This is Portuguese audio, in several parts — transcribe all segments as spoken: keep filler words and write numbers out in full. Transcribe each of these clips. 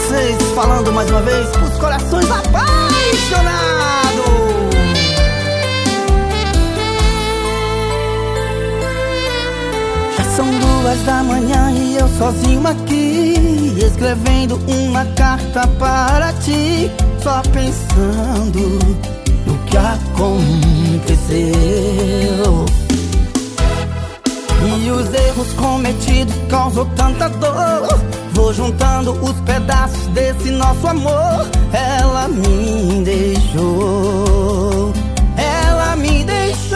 vocês, falando mais uma vez pros corações apaixonados. Já são duas da manhã e eu sozinho aqui, escrevendo uma carta para ti, só pensando no que aconteceu. E os erros cometidos causam tanta dor. Vou juntando os pedaços desse nosso amor. Ela me deixou, ela me deixou.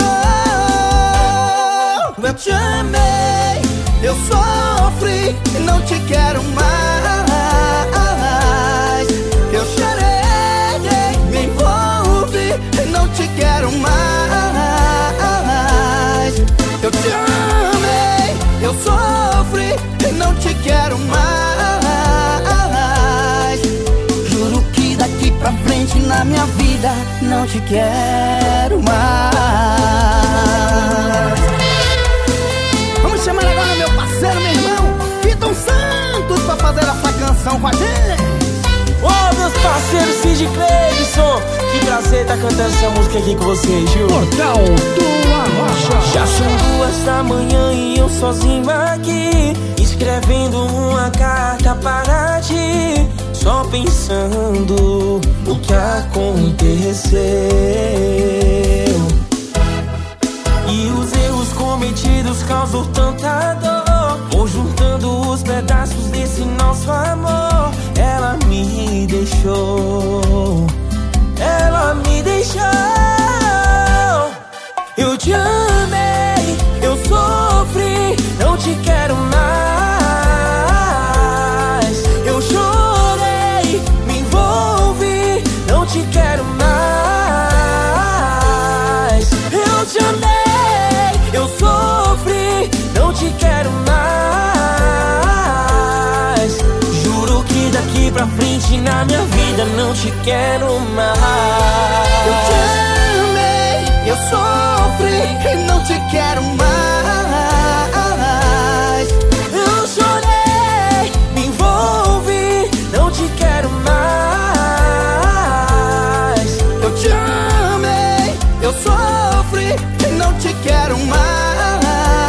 Eu te amei, eu sofri, não te quero mais. Eu chorei, me envolvi, não te quero mais. Eu te amei, eu sofri, não te quero mais. Juro que daqui pra frente na minha vida não te quero mais. Vamos chamar agora meu parceiro, meu irmão Vitor Santos, pra fazer essa canção com a gente. Ô, oh, meus parceiros Cid Cleidson, que prazer tá cantando essa música aqui com vocês, viu? Portal do Arrocha. Já são duas da manhã e eu sozinho aqui, escrevendo uma carta para ti, só pensando no que aconteceu. E os erros cometidos causam tanta dor. Vou juntando os pedaços desse nosso amor. Ela me deixou, ela me deixou. Eu te amei, eu sofri, não te quero mais. Eu chorei, me envolvi, não te quero mais. Eu te amei, eu sofri, não te quero mais. Juro que daqui pra frente na minha vida não te quero mais. Eu te amei, eu sofri, não te quero mais. Eu chorei, me envolvi, não te quero mais. Eu te amei, eu sofri, não te quero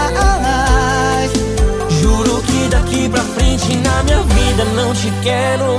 mais. Juro que daqui pra frente na minha vida não te quero